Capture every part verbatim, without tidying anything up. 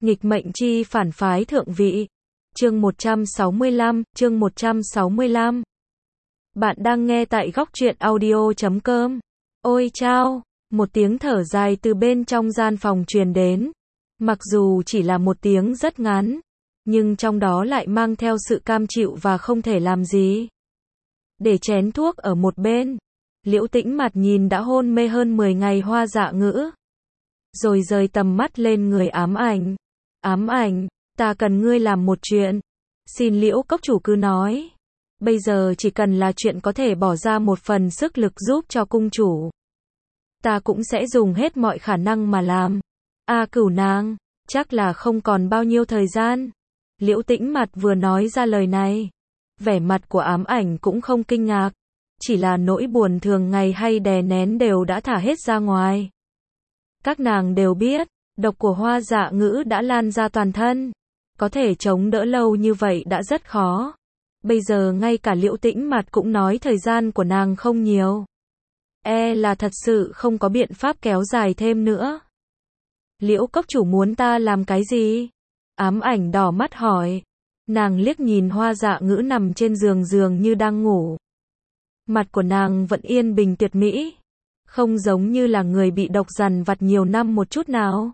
Nghịch mệnh chi phản phái thượng vị. Chương một trăm sáu mươi lăm, chương một trăm sáu mươi lăm. Bạn đang nghe tại góc truyện audio chấm com. Ôi chao, một tiếng thở dài từ bên trong gian phòng truyền đến. Mặc dù chỉ là một tiếng rất ngắn, nhưng trong đó lại mang theo sự cam chịu và không thể làm gì. Để chén thuốc ở một bên, Liễu Tĩnh mặt nhìn đã hôn mê hơn mười ngày Hoa Dạ Ngữ. Rồi rời tầm mắt lên người Ám Ảnh. Ám Ảnh, ta cần ngươi làm một chuyện. Xin Liễu cốc chủ cứ nói. Bây giờ chỉ cần là chuyện có thể bỏ ra một phần sức lực giúp cho cung chủ. Ta cũng sẽ dùng hết mọi khả năng mà làm. A Cửu nàng, chắc là không còn bao nhiêu thời gian. Liễu Tĩnh mặt vừa nói ra lời này. Vẻ mặt của Ám Ảnh cũng không kinh ngạc. Chỉ là nỗi buồn thường ngày hay đè nén đều đã thả hết ra ngoài. Các nàng đều biết, độc của Hoa Dạ Ngữ đã lan ra toàn thân. Có thể chống đỡ lâu như vậy đã rất khó. Bây giờ ngay cả Liễu Tĩnh mặt cũng nói thời gian của nàng không nhiều. E là thật sự không có biện pháp kéo dài thêm nữa. Liễu cốc chủ muốn ta làm cái gì? Ám Ảnh đỏ mắt hỏi. Nàng liếc nhìn Hoa Dạ Ngữ nằm trên giường giường như đang ngủ. Mặt của nàng vẫn yên bình tuyệt mỹ. Không giống như là người bị độc dằn vặt nhiều năm một chút nào.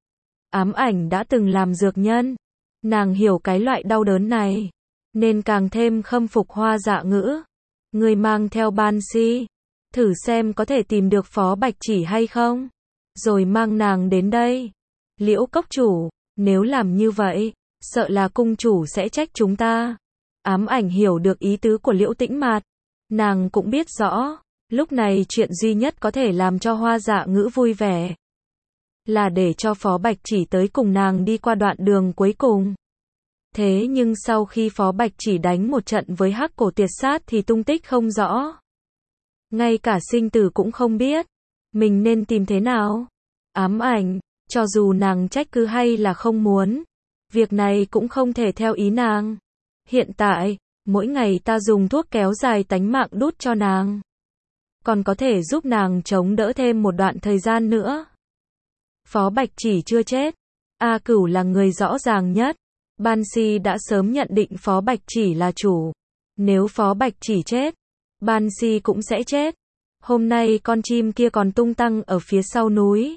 Ám Ảnh đã từng làm dược nhân. Nàng hiểu cái loại đau đớn này. Nên càng thêm khâm phục Hoa Dạ Ngữ. Người mang theo Ban Si. Thử xem có thể tìm được Phó Bạch Chỉ hay không. Rồi mang nàng đến đây. Liễu cốc chủ, nếu làm như vậy, sợ là cung chủ sẽ trách chúng ta. Ám Ảnh hiểu được ý tứ của Liễu Tĩnh Mạt. Nàng cũng biết rõ, lúc này chuyện duy nhất có thể làm cho Hoa Dạ Ngữ vui vẻ là để cho Phó Bạch Chỉ tới cùng nàng đi qua đoạn đường cuối cùng. Thế nhưng sau khi Phó Bạch Chỉ đánh một trận với Hắc Cổ Tuyệt Sát thì tung tích không rõ. Ngay cả sinh tử cũng không biết. Mình nên tìm thế nào? Ám Ảnh, cho dù nàng trách cứ hay là không muốn, việc này cũng không thể theo ý nàng. Hiện tại, mỗi ngày ta dùng thuốc kéo dài tánh mạng đút cho nàng. Còn có thể giúp nàng chống đỡ thêm một đoạn thời gian nữa. Phó Bạch Chỉ chưa chết. A Cửu là người rõ ràng nhất. Ban Si đã sớm nhận định Phó Bạch Chỉ là chủ. Nếu Phó Bạch Chỉ chết, Ban Si cũng sẽ chết. Hôm nay con chim kia còn tung tăng ở phía sau núi.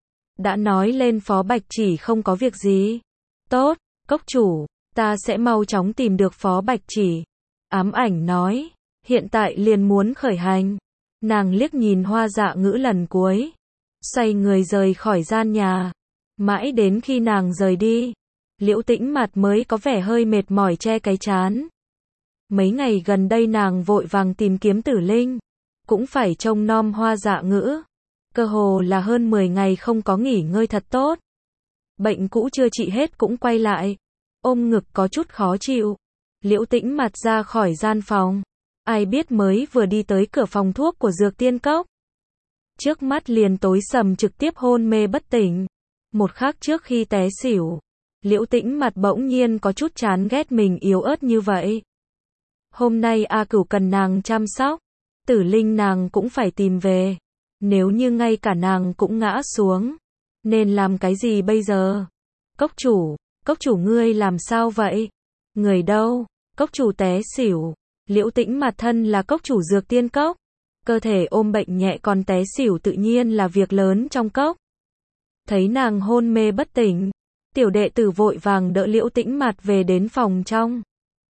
Đã nói lên Phó Bạch Chỉ không có việc gì. Tốt, cốc chủ, ta sẽ mau chóng tìm được Phó Bạch Chỉ. Ám Ảnh nói, hiện tại liền muốn khởi hành. Nàng liếc nhìn Hoa Dạ Ngữ lần cuối. Xoay người rời khỏi gian nhà. Mãi đến khi nàng rời đi, Liễu Tĩnh mặt mới có vẻ hơi mệt mỏi che cái trán. Mấy ngày gần đây nàng vội vàng tìm kiếm Tử Linh. Cũng phải trông nom Hoa Dạ Ngữ. Cơ hồ là hơn mười ngày không có nghỉ ngơi thật tốt. Bệnh cũ chưa trị hết cũng quay lại. Ôm ngực có chút khó chịu. Liễu Tĩnh mặt ra khỏi gian phòng. Ai biết mới vừa đi tới cửa phòng thuốc của Dược Tiên Cốc. Trước mắt liền tối sầm trực tiếp hôn mê bất tỉnh. Một khắc trước khi té xỉu, Liễu Tĩnh mặt bỗng nhiên có chút chán ghét mình yếu ớt như vậy. Hôm nay A Cửu cần nàng chăm sóc. Tử Linh nàng cũng phải tìm về. Nếu như ngay cả nàng cũng ngã xuống, nên làm cái gì bây giờ? Cốc chủ, cốc chủ ngươi làm sao vậy? Người đâu? Cốc chủ té xỉu. Liễu Tĩnh mặt thân là cốc chủ Dược Tiên Cốc. Cơ thể ôm bệnh nhẹ còn té xỉu tự nhiên là việc lớn trong cốc. Thấy nàng hôn mê bất tỉnh, tiểu đệ tử vội vàng đỡ Liễu Tĩnh mặt về đến phòng trong.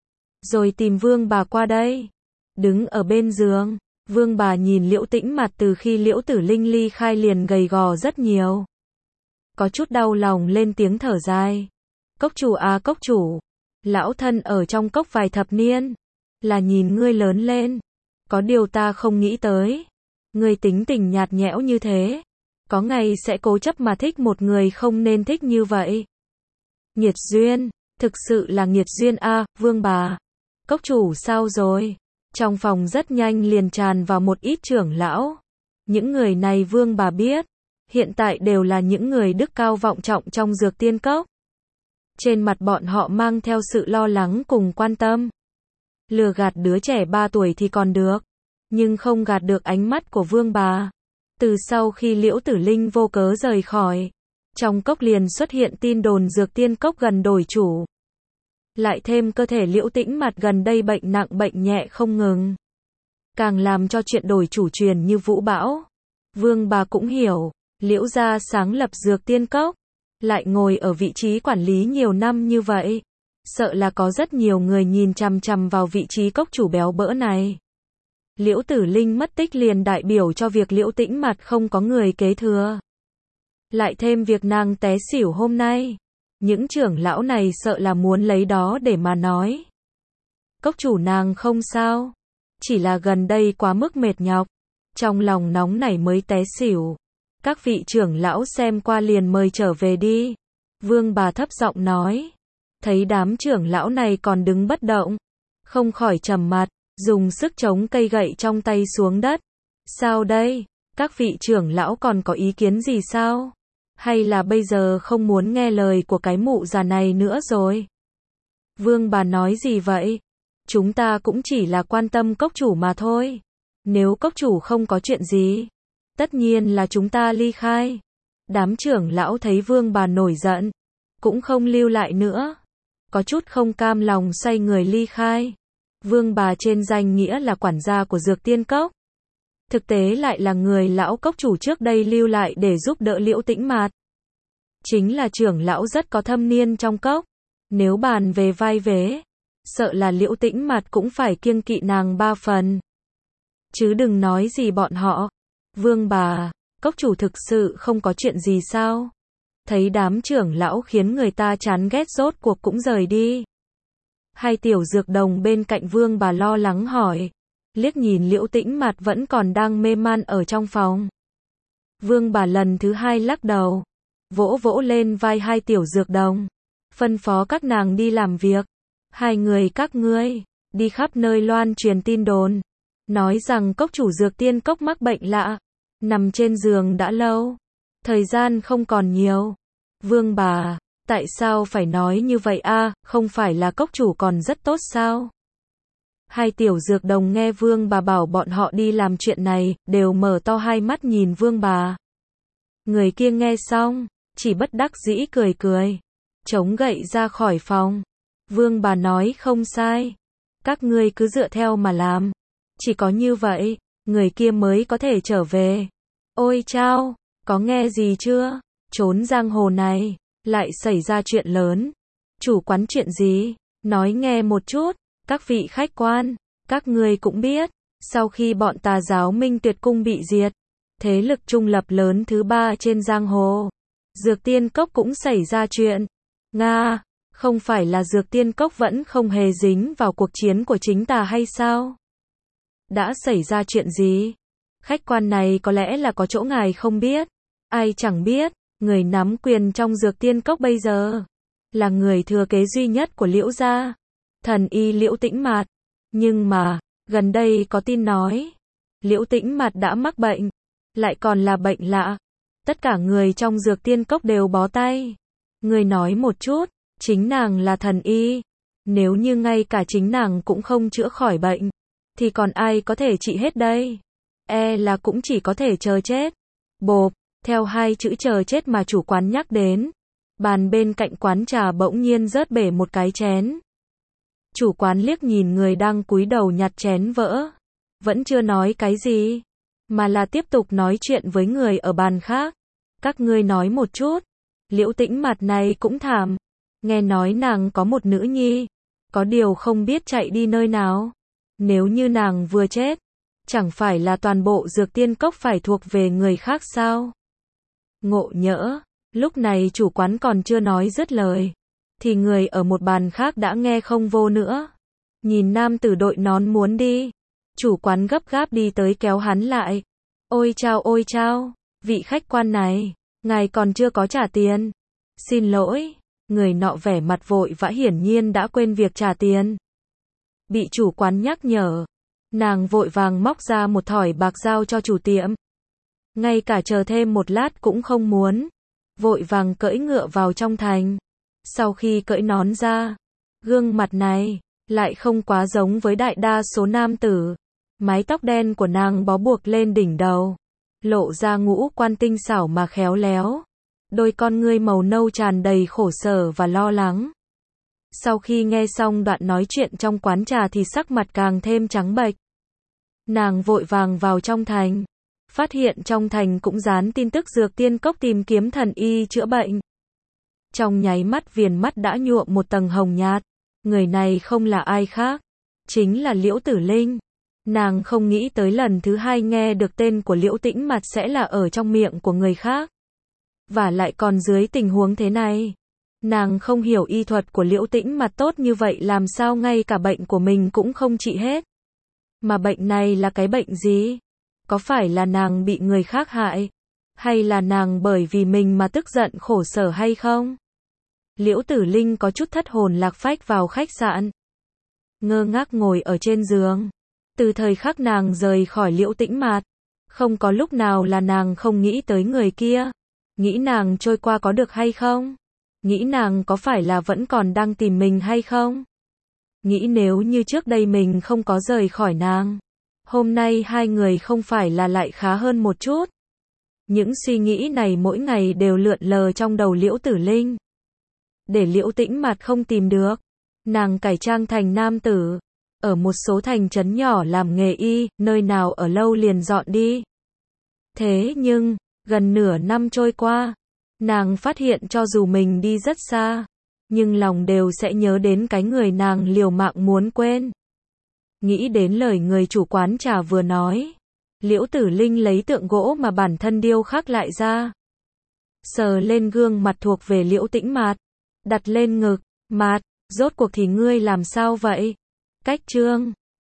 Rồi tìm Vương bà qua đây. Đứng ở bên giường, Vương bà nhìn Liễu Tĩnh mặt từ khi Liễu Tử Linh ly khai liền gầy gò rất nhiều. Có chút đau lòng lên tiếng thở dài. Cốc chủ à cốc chủ, lão thân ở trong cốc vài thập niên, là nhìn ngươi lớn lên. Có điều ta không nghĩ tới. Ngươi tính tình nhạt nhẽo như thế. Có ngày sẽ cố chấp mà thích một người không nên thích như vậy. Nghiệt duyên, thực sự là nghiệt duyên a, à, Vương bà. Cốc chủ sao rồi? Trong phòng rất nhanh liền tràn vào một ít trưởng lão. Những người này Vương bà biết. Hiện tại đều là những người đức cao vọng trọng trong Dược Tiên Cốc. Trên mặt bọn họ mang theo sự lo lắng cùng quan tâm. Lừa gạt đứa trẻ ba tuổi thì còn được. Nhưng không gạt được ánh mắt của Vương bà. Từ sau khi Liễu Tử Linh vô cớ rời khỏi, trong cốc liền xuất hiện tin đồn dược tiên cốc gần đổi chủ. Lại thêm cơ thể Liễu Tĩnh Mặt gần đây bệnh nặng bệnh nhẹ không ngừng. Càng làm cho chuyện đổi chủ truyền như vũ bão. Vương bà cũng hiểu, Liễu gia sáng lập dược tiên cốc, lại ngồi ở vị trí quản lý nhiều năm như vậy. Sợ là có rất nhiều người nhìn chằm chằm vào vị trí cốc chủ béo bỡ này. Liễu Tử Linh mất tích liền đại biểu cho việc Liễu Tĩnh Mặt không có người kế thừa. Lại thêm việc nàng té xỉu hôm nay. Những trưởng lão này sợ là muốn lấy đó để mà nói. Cốc chủ nàng không sao. Chỉ là gần đây quá mức mệt nhọc. Trong lòng nóng nảy mới té xỉu. Các vị trưởng lão xem qua liền mời trở về đi. Vương bà thấp giọng nói. Thấy đám trưởng lão này còn đứng bất động. Không khỏi trầm mặt, dùng sức chống cây gậy trong tay xuống đất. Sao đây? Các vị trưởng lão còn có ý kiến gì sao? Hay là bây giờ không muốn nghe lời của cái mụ già này nữa rồi? Vương bà nói gì vậy? Chúng ta cũng chỉ là quan tâm cốc chủ mà thôi. Nếu cốc chủ không có chuyện gì, tất nhiên là chúng ta ly khai. Đám trưởng lão thấy vương bà nổi giận, cũng không lưu lại nữa. Có chút không cam lòng xoay người ly khai. Vương bà trên danh nghĩa là quản gia của dược tiên cốc. Thực tế lại là người lão cốc chủ trước đây lưu lại để giúp đỡ Liễu Tĩnh Mạt. Chính là trưởng lão rất có thâm niên trong cốc. Nếu bàn về vai vế, sợ là Liễu Tĩnh Mạt cũng phải kiêng kỵ nàng ba phần. Chứ đừng nói gì bọn họ. Vương bà, cốc chủ thực sự không có chuyện gì sao? Thấy đám trưởng lão khiến người ta chán ghét rốt cuộc cũng rời đi. Hai tiểu dược đồng bên cạnh vương bà lo lắng hỏi. Liếc nhìn Liễu Tĩnh Mạt vẫn còn đang mê man ở trong phòng. Vương bà lần thứ hai lắc đầu. Vỗ vỗ lên vai hai tiểu dược đồng. Phân phó các nàng đi làm việc. Hai người các ngươi, đi khắp nơi loan truyền tin đồn. Nói rằng cốc chủ dược tiên cốc mắc bệnh lạ. Nằm trên giường đã lâu. Thời gian không còn nhiều. Vương bà, tại sao phải nói như vậy a? Không phải là cốc chủ còn rất tốt sao? Hai tiểu dược đồng nghe vương bà bảo bọn họ đi làm chuyện này, đều mở to hai mắt nhìn vương bà. Người kia nghe xong, chỉ bất đắc dĩ cười cười. Chống gậy ra khỏi phòng. Vương bà nói không sai. Các ngươi cứ dựa theo mà làm. Chỉ có như vậy, người kia mới có thể trở về. Ôi chao, có nghe gì chưa? Trốn giang hồ này, lại xảy ra chuyện lớn. Chủ quán chuyện gì? Nói nghe một chút. Các vị khách quan, các ngươi cũng biết, sau khi bọn tà giáo Minh Tuyệt Cung bị diệt, thế lực trung lập lớn thứ ba trên giang hồ, Dược Tiên Cốc cũng xảy ra chuyện. Nga, không phải là Dược Tiên Cốc vẫn không hề dính vào cuộc chiến của chính tà hay sao? Đã xảy ra chuyện gì? Khách quan này có lẽ là có chỗ ngài không biết. Ai chẳng biết, người nắm quyền trong Dược Tiên Cốc bây giờ là người thừa kế duy nhất của Liễu gia, thần y Liễu Tĩnh Mạt. Nhưng mà, gần đây có tin nói, Liễu Tĩnh Mạt đã mắc bệnh, lại còn là bệnh lạ. Tất cả người trong Dược Tiên Cốc đều bó tay. Người nói một chút, chính nàng là thần y. Nếu như ngay cả chính nàng cũng không chữa khỏi bệnh, thì còn ai có thể trị hết đây? E là cũng chỉ có thể chờ chết. Bộp, theo hai chữ chờ chết mà chủ quán nhắc đến, bàn bên cạnh quán trà bỗng nhiên rớt bể một cái chén. Chủ quán liếc nhìn người đang cúi đầu nhặt chén vỡ, vẫn chưa nói cái gì, mà là tiếp tục nói chuyện với người ở bàn khác. Các ngươi nói một chút, Liễu Tĩnh Mạt này cũng thảm, nghe nói nàng có một nữ nhi, có điều không biết chạy đi nơi nào. Nếu như nàng vừa chết, chẳng phải là toàn bộ Dược Tiên Cốc phải thuộc về người khác sao? Ngộ nhỡ, lúc này chủ quán còn chưa nói dứt lời, thì người ở một bàn khác đã nghe không vô nữa. Nhìn nam tử đội nón muốn đi, chủ quán gấp gáp đi tới kéo hắn lại. Ôi chao ôi chao, vị khách quan này, ngài còn chưa có trả tiền. Xin lỗi, người nọ vẻ mặt vội vã hiển nhiên đã quên việc trả tiền. Bị chủ quán nhắc nhở, nàng vội vàng móc ra một thỏi bạc giao cho chủ tiệm. Ngay cả chờ thêm một lát cũng không muốn, vội vàng cưỡi ngựa vào trong thành. Sau khi cưỡi nón ra, gương mặt này lại không quá giống với đại đa số nam tử. Mái tóc đen của nàng bó buộc lên đỉnh đầu, lộ ra ngũ quan tinh xảo mà khéo léo. đôi con ngươi màu nâu tràn đầy khổ sở và lo lắng. Sau khi nghe xong đoạn nói chuyện trong quán trà thì sắc mặt càng thêm trắng bệch. Nàng vội vàng vào trong thành, phát hiện trong thành cũng dán tin tức dược tiên cốc tìm kiếm thần y chữa bệnh. Trong nháy mắt viền mắt đã nhuộm một tầng hồng nhạt, người này không là ai khác, chính là Liễu Tử Linh. Nàng không nghĩ tới lần thứ hai nghe được tên của Liễu Tĩnh Mặt sẽ là ở trong miệng của người khác. Và lại còn dưới tình huống thế này. Nàng không hiểu y thuật của Liễu Tĩnh Mặt tốt như vậy làm sao ngay cả bệnh của mình cũng không trị hết. Mà bệnh này là cái bệnh gì? Có phải là nàng bị người khác hại? Hay là nàng bởi vì mình mà tức giận khổ sở hay không? Liễu Tử Linh có chút thất hồn lạc phách vào khách sạn. Ngơ ngác ngồi ở trên giường. Từ thời khắc nàng rời khỏi Liễu Tĩnh Mạt, không có lúc nào là nàng không nghĩ tới người kia. Nghĩ nàng trôi qua có được hay không? Nghĩ nàng có phải là vẫn còn đang tìm mình hay không? Nghĩ nếu như trước đây mình không có rời khỏi nàng, hôm nay hai người không phải là lại khá hơn một chút. Những suy nghĩ này mỗi ngày đều lượn lờ trong đầu Liễu Tử Linh. Để Liễu Tĩnh Mạt không tìm được, nàng cải trang thành nam tử, ở một số thành trấn nhỏ làm nghề y, nơi nào ở lâu liền dọn đi. Thế nhưng, gần nửa năm trôi qua, nàng phát hiện cho dù mình đi rất xa, nhưng lòng đều sẽ nhớ đến cái người nàng liều mạng muốn quên. Nghĩ đến lời người chủ quán trà vừa nói, Liễu Tử Linh lấy tượng gỗ mà bản thân điêu khắc lại ra. Sờ lên gương mặt thuộc về Liễu Tĩnh Mạt, đặt lên ngực, Mạt, rốt cuộc thì ngươi làm sao vậy? Cách chương